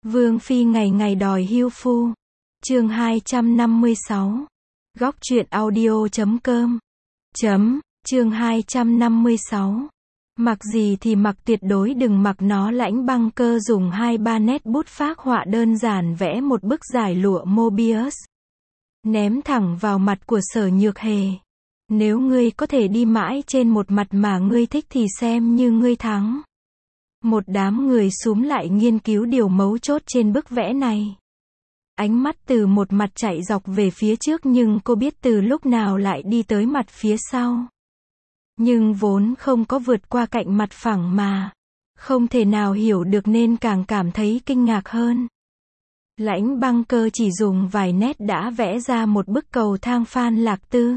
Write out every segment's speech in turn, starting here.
Vương phi ngày ngày đòi hưu phu. Chương 256. Góc truyện audio.com. Chương 256. Mặc gì thì mặc, tuyệt đối đừng mặc nó. Lãnh Băng Cơ dùng 2-3 nét bút phác họa đơn giản vẽ một bức giải lụa Mobius, ném thẳng vào mặt của Sở Nhược Hề. Nếu ngươi có thể đi mãi trên một mặt mà ngươi thích thì xem như ngươi thắng. Một đám người xúm lại nghiên cứu điều mấu chốt trên bức vẽ này. Ánh mắt từ một mặt chạy dọc về phía trước, nhưng cô biết từ lúc nào lại đi tới mặt phía sau. Nhưng vốn không có vượt qua cạnh mặt phẳng mà không thể nào hiểu được nên càng cảm thấy kinh ngạc hơn. Lãnh Băng Cơ chỉ dùng vài nét đã vẽ ra một bức cầu thang Phan Lạc Tư,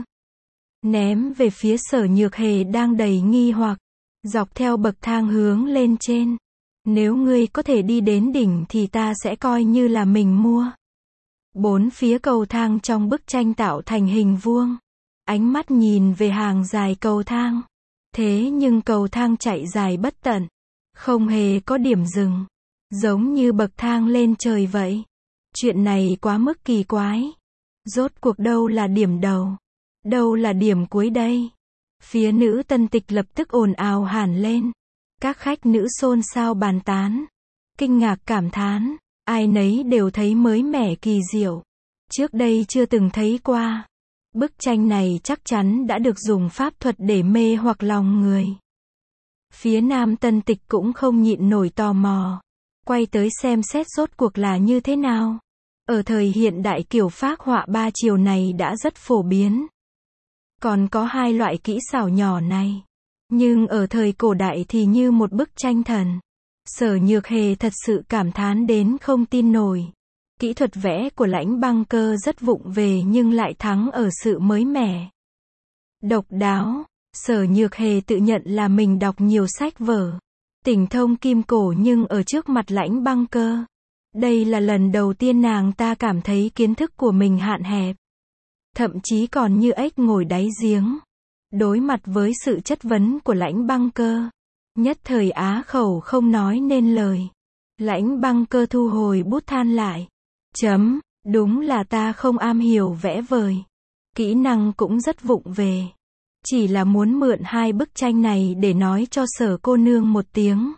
ném về phía Sở Nhược Hề đang đầy nghi hoặc. Dọc theo bậc thang hướng lên trên. Nếu ngươi có thể đi đến đỉnh thì ta sẽ coi như là mình mua. Bốn phía cầu thang trong bức tranh tạo thành hình vuông. Ánh mắt nhìn về hàng dài cầu thang. Thế nhưng cầu thang chạy dài bất tận, không hề có điểm dừng, giống như bậc thang lên trời vậy. Chuyện này quá mức kỳ quái. Rốt cuộc đâu là điểm đầu, đâu là điểm cuối đây? Phía nữ tân tịch lập tức ồn ào hẳn lên. Các khách nữ xôn xao bàn tán, kinh ngạc cảm thán, ai nấy đều thấy mới mẻ kỳ diệu. Trước đây chưa từng thấy qua. Bức tranh này chắc chắn đã được dùng pháp thuật để mê hoặc lòng người. Phía nam tân tịch cũng không nhịn nổi tò mò, quay tới xem xét rốt cuộc là như thế nào. Ở thời hiện đại kiểu phác họa ba chiều này đã rất phổ biến. Còn có hai loại kỹ xảo nhỏ này. Nhưng ở thời cổ đại thì như một bức tranh thần. Sở Nhược Hề thật sự cảm thán đến không tin nổi. Kỹ thuật vẽ của Lãnh Băng Cơ rất vụng về nhưng lại thắng ở sự mới mẻ, độc đáo. Sở Nhược Hề tự nhận là mình đọc nhiều sách vở, tinh thông kim cổ, nhưng ở trước mặt Lãnh Băng Cơ, đây là lần đầu tiên nàng ta cảm thấy kiến thức của mình hạn hẹp. Thậm chí còn như ếch ngồi đáy giếng. Đối mặt với sự chất vấn của Lãnh Băng Cơ, nhất thời á khẩu không nói nên lời. Lãnh Băng Cơ thu hồi bút than lại. Đúng là ta không am hiểu vẽ vời. Kỹ năng cũng rất vụng về. Chỉ là muốn mượn hai bức tranh này để nói cho Sở cô nương một tiếng.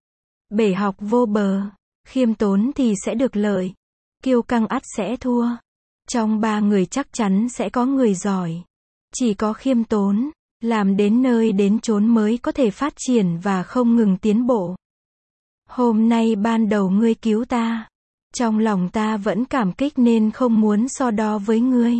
Bể học vô bờ, khiêm tốn thì sẽ được lợi, kiêu căng ắt sẽ thua. Trong ba người chắc chắn sẽ có người giỏi. Chỉ có khiêm tốn, làm đến nơi đến chốn mới có thể phát triển và không ngừng tiến bộ. Hôm nay ban đầu ngươi cứu ta, trong lòng ta vẫn cảm kích nên không muốn so đo với ngươi.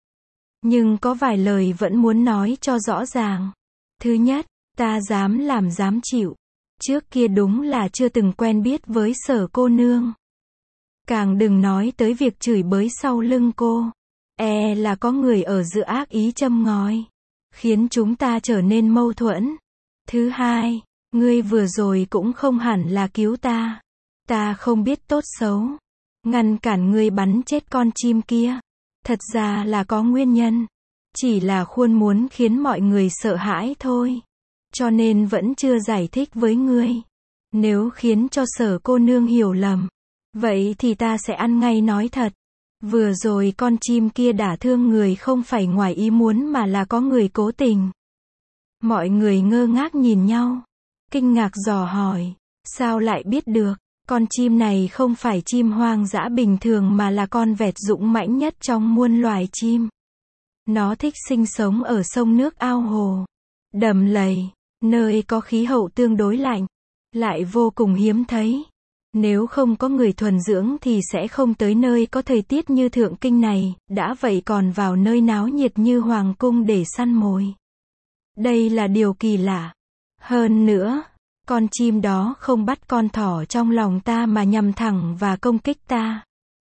Nhưng có vài lời vẫn muốn nói cho rõ ràng. Thứ nhất, ta dám làm dám chịu. Trước kia đúng là chưa từng quen biết với Sở cô nương. Càng đừng nói tới việc chửi bới sau lưng cô. Là có người ở giữa ác ý châm ngòi, khiến chúng ta trở nên mâu thuẫn. Thứ hai, ngươi vừa rồi cũng không hẳn là cứu ta. Ta không biết tốt xấu, ngăn cản ngươi bắn chết con chim kia. Thật ra là có nguyên nhân. Chỉ là khuôn muốn khiến mọi người sợ hãi thôi. Cho nên vẫn chưa giải thích với ngươi. Nếu khiến cho Sở cô nương hiểu lầm, vậy thì ta sẽ ăn ngay nói thật. Vừa rồi con chim kia đả thương người không phải ngoài ý muốn mà là có người cố tình. Mọi người ngơ ngác nhìn nhau, kinh ngạc dò hỏi, sao lại biết được? Con chim này không phải chim hoang dã bình thường mà là con vẹt dũng mãnh nhất trong muôn loài chim. Nó thích sinh sống ở sông nước ao hồ, đầm lầy, nơi có khí hậu tương đối lạnh, lại vô cùng hiếm thấy. Nếu không có người thuần dưỡng thì sẽ không tới nơi có thời tiết như Thượng Kinh này, đã vậy còn vào nơi náo nhiệt như Hoàng cung để săn mồi. Đây là điều kỳ lạ. Hơn nữa, con chim đó không bắt con thỏ trong lòng ta mà nhằm thẳng và công kích ta.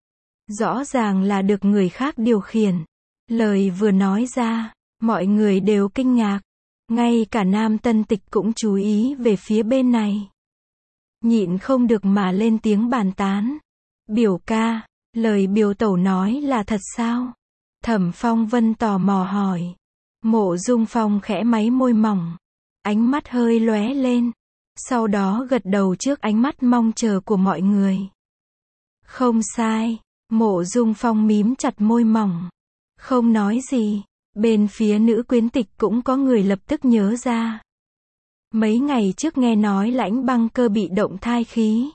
Rõ ràng là được người khác điều khiển. Lời vừa nói ra, mọi người đều kinh ngạc. Ngay cả nam tân tịch cũng chú ý về phía bên này. Nhịn không được mà lên tiếng bàn tán. Biểu ca, lời biểu tẩu nói là thật sao? Thẩm Phong Vân tò mò hỏi. Mộ Dung Phong khẽ máy môi mỏng, ánh mắt hơi lóe lên, sau đó gật đầu trước ánh mắt mong chờ của mọi người. Không sai. Mộ Dung Phong mím chặt môi mỏng. Không nói gì. Bên phía nữ quyến tịch cũng có người lập tức nhớ ra. Mấy ngày trước nghe nói Lãnh Băng Cơ bị động thai khí.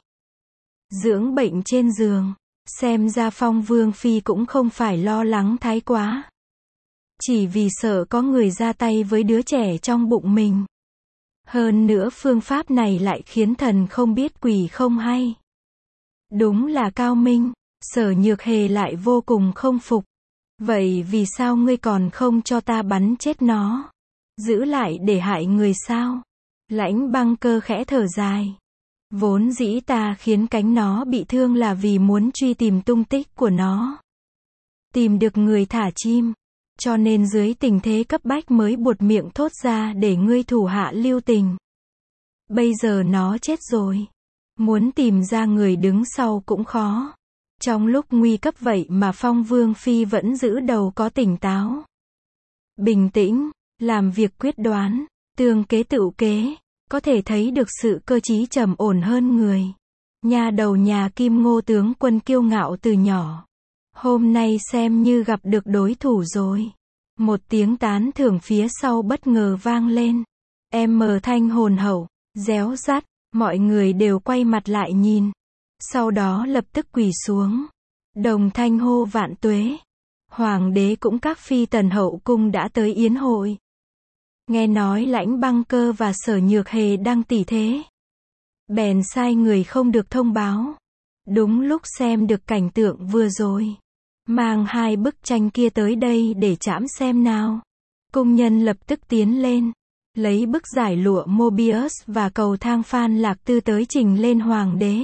Dưỡng bệnh trên giường. Xem ra Phong Vương Phi cũng không phải lo lắng thái quá. Chỉ vì sợ có người ra tay với đứa trẻ trong bụng mình. Hơn nữa phương pháp này lại khiến thần không biết quỷ không hay. Đúng là cao minh. Sở Nhược Hề lại vô cùng không phục. Vậy vì sao ngươi còn không cho ta bắn chết nó? Giữ lại để hại người sao? Lãnh Băng Cơ khẽ thở dài. Vốn dĩ ta khiến cánh nó bị thương là vì muốn truy tìm tung tích của nó. Tìm được người thả chim. Cho nên dưới tình thế cấp bách mới buột miệng thốt ra để ngươi thủ hạ lưu tình. Bây giờ nó chết rồi. Muốn tìm ra người đứng sau cũng khó. Trong lúc nguy cấp vậy mà Phong Vương Phi vẫn giữ đầu có tỉnh táo. Bình tĩnh, làm việc quyết đoán, tương kế tựu kế, có thể thấy được sự cơ trí trầm ổn hơn người. Nhà đầu nhà Kim Ngô tướng quân kiêu ngạo từ nhỏ. Hôm nay xem như gặp được đối thủ rồi. Một tiếng tán thưởng phía sau bất ngờ vang lên. Em thanh hồn hậu, réo rắt, mọi người đều quay mặt lại nhìn. Sau đó lập tức quỳ xuống. Đồng thanh hô vạn tuế. Hoàng đế cũng các phi tần hậu cung đã tới yến hội. Nghe nói Lãnh Băng Cơ và Sở Nhược Hề đang tỉ thế. Bèn sai người không được thông báo. Đúng lúc xem được cảnh tượng vừa rồi. Mang hai bức tranh kia tới đây để trẫm xem nào. Cung nhân lập tức tiến lên. Lấy bức giải lụa Mobius và cầu thang Phan Lạc Tư tới trình lên hoàng đế.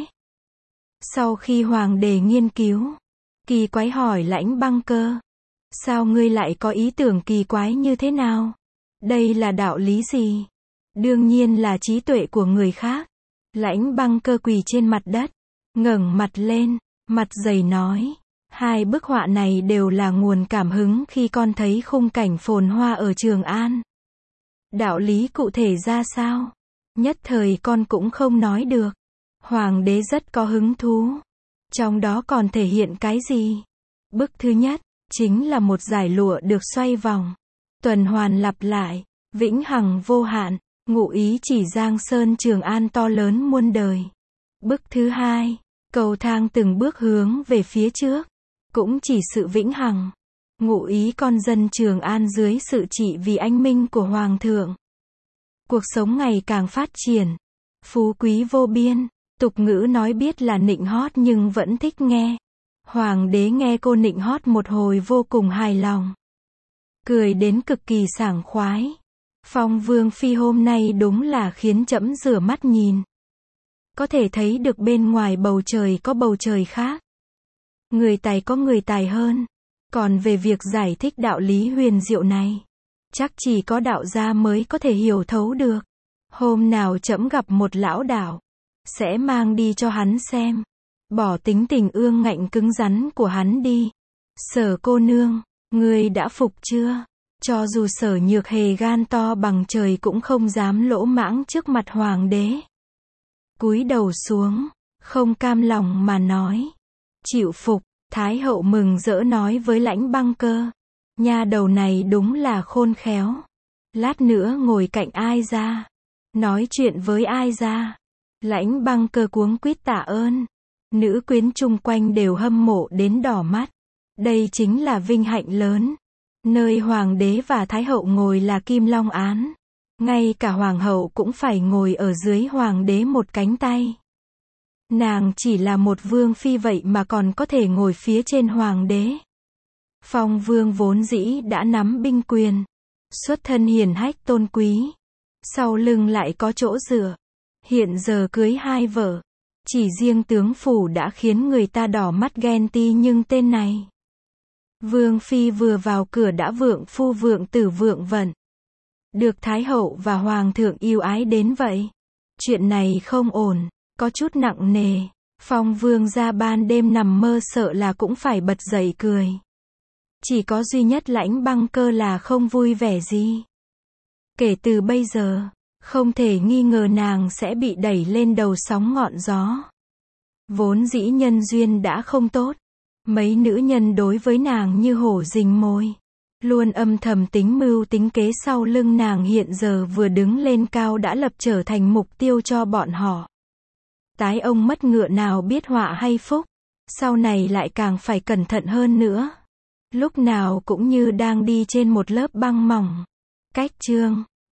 Sau khi hoàng đế nghiên cứu, kỳ quái hỏi Lãnh Băng Cơ. Sao ngươi lại có ý tưởng kỳ quái như thế nào? Đây là đạo lý gì? Đương nhiên là trí tuệ của người khác. Lãnh Băng Cơ quỳ trên mặt đất, ngẩng mặt lên, mặt dày nói. Hai bức họa này đều là nguồn cảm hứng khi con thấy khung cảnh phồn hoa ở Trường An. Đạo lý cụ thể ra sao? Nhất thời con cũng không nói được. Hoàng đế rất có hứng thú. Trong đó còn thể hiện cái gì? Bức thứ nhất, chính là một dải lụa được xoay vòng. Tuần hoàn lặp lại, vĩnh hằng vô hạn, ngụ ý chỉ Giang Sơn Trường An to lớn muôn đời. Bức thứ hai, cầu thang từng bước hướng về phía trước, cũng chỉ sự vĩnh hằng. Ngụ ý con dân Trường An dưới sự trị vì anh minh của Hoàng thượng. Cuộc sống ngày càng phát triển, phú quý vô biên. Tục ngữ nói biết là nịnh hót nhưng vẫn thích nghe. Hoàng đế nghe cô nịnh hót một hồi vô cùng hài lòng. Cười đến cực kỳ sảng khoái. Phong Vương Phi hôm nay đúng là khiến trẫm rửa mắt nhìn. Có thể thấy được bên ngoài bầu trời có bầu trời khác. Người tài có người tài hơn. Còn về việc giải thích đạo lý huyền diệu này, chắc chỉ có đạo gia mới có thể hiểu thấu được. Hôm nào trẫm gặp một lão đạo, sẽ mang đi cho hắn xem. Bỏ tính tình ương ngạnh cứng rắn của hắn đi. Sở cô nương, ngươi đã phục chưa? Cho dù Sở Nhược Hề gan to bằng trời cũng không dám lỗ mãng trước mặt hoàng đế. Cúi đầu xuống, không cam lòng mà nói. Chịu phục. Thái hậu mừng rỡ nói với Lãnh Băng Cơ. Nha đầu này đúng là khôn khéo. Lát nữa ngồi cạnh ai ra. Nói chuyện với ai ra. Lãnh Băng Cơ cuống quýt tạ ơn. Nữ quyến chung quanh đều hâm mộ đến đỏ mắt. Đây chính là vinh hạnh lớn. Nơi hoàng đế và thái hậu ngồi là Kim Long án. Ngay cả hoàng hậu cũng phải ngồi ở dưới hoàng đế một cánh tay. Nàng chỉ là một vương phi vậy mà còn có thể ngồi phía trên hoàng đế. Phong Vương vốn dĩ đã nắm binh quyền. Xuất thân hiền hách tôn quý. Sau lưng lại có chỗ dựa. Hiện giờ cưới hai vợ. Chỉ riêng tướng phủ đã khiến người ta đỏ mắt ghen ti nhưng tên này. Vương phi vừa vào cửa đã vượng phu vượng tử vượng vận. Được thái hậu và hoàng thượng yêu ái đến vậy. Chuyện này không ổn. Có chút nặng nề. Phong Vương ra ban đêm nằm mơ sợ là cũng phải bật dậy cười. Chỉ có duy nhất Lãnh Băng Cơ là không vui vẻ gì. Kể từ bây giờ, không thể nghi ngờ nàng sẽ bị đẩy lên đầu sóng ngọn gió. Vốn dĩ nhân duyên đã không tốt. Mấy nữ nhân đối với nàng như hổ rình mồi. Luôn âm thầm tính mưu tính kế sau lưng nàng hiện giờ vừa đứng lên cao đã lập trở thành mục tiêu cho bọn họ. Tái ông mất ngựa nào biết họa hay phúc. Sau này lại càng phải cẩn thận hơn nữa. Lúc nào cũng như đang đi trên một lớp băng mỏng. Cách chương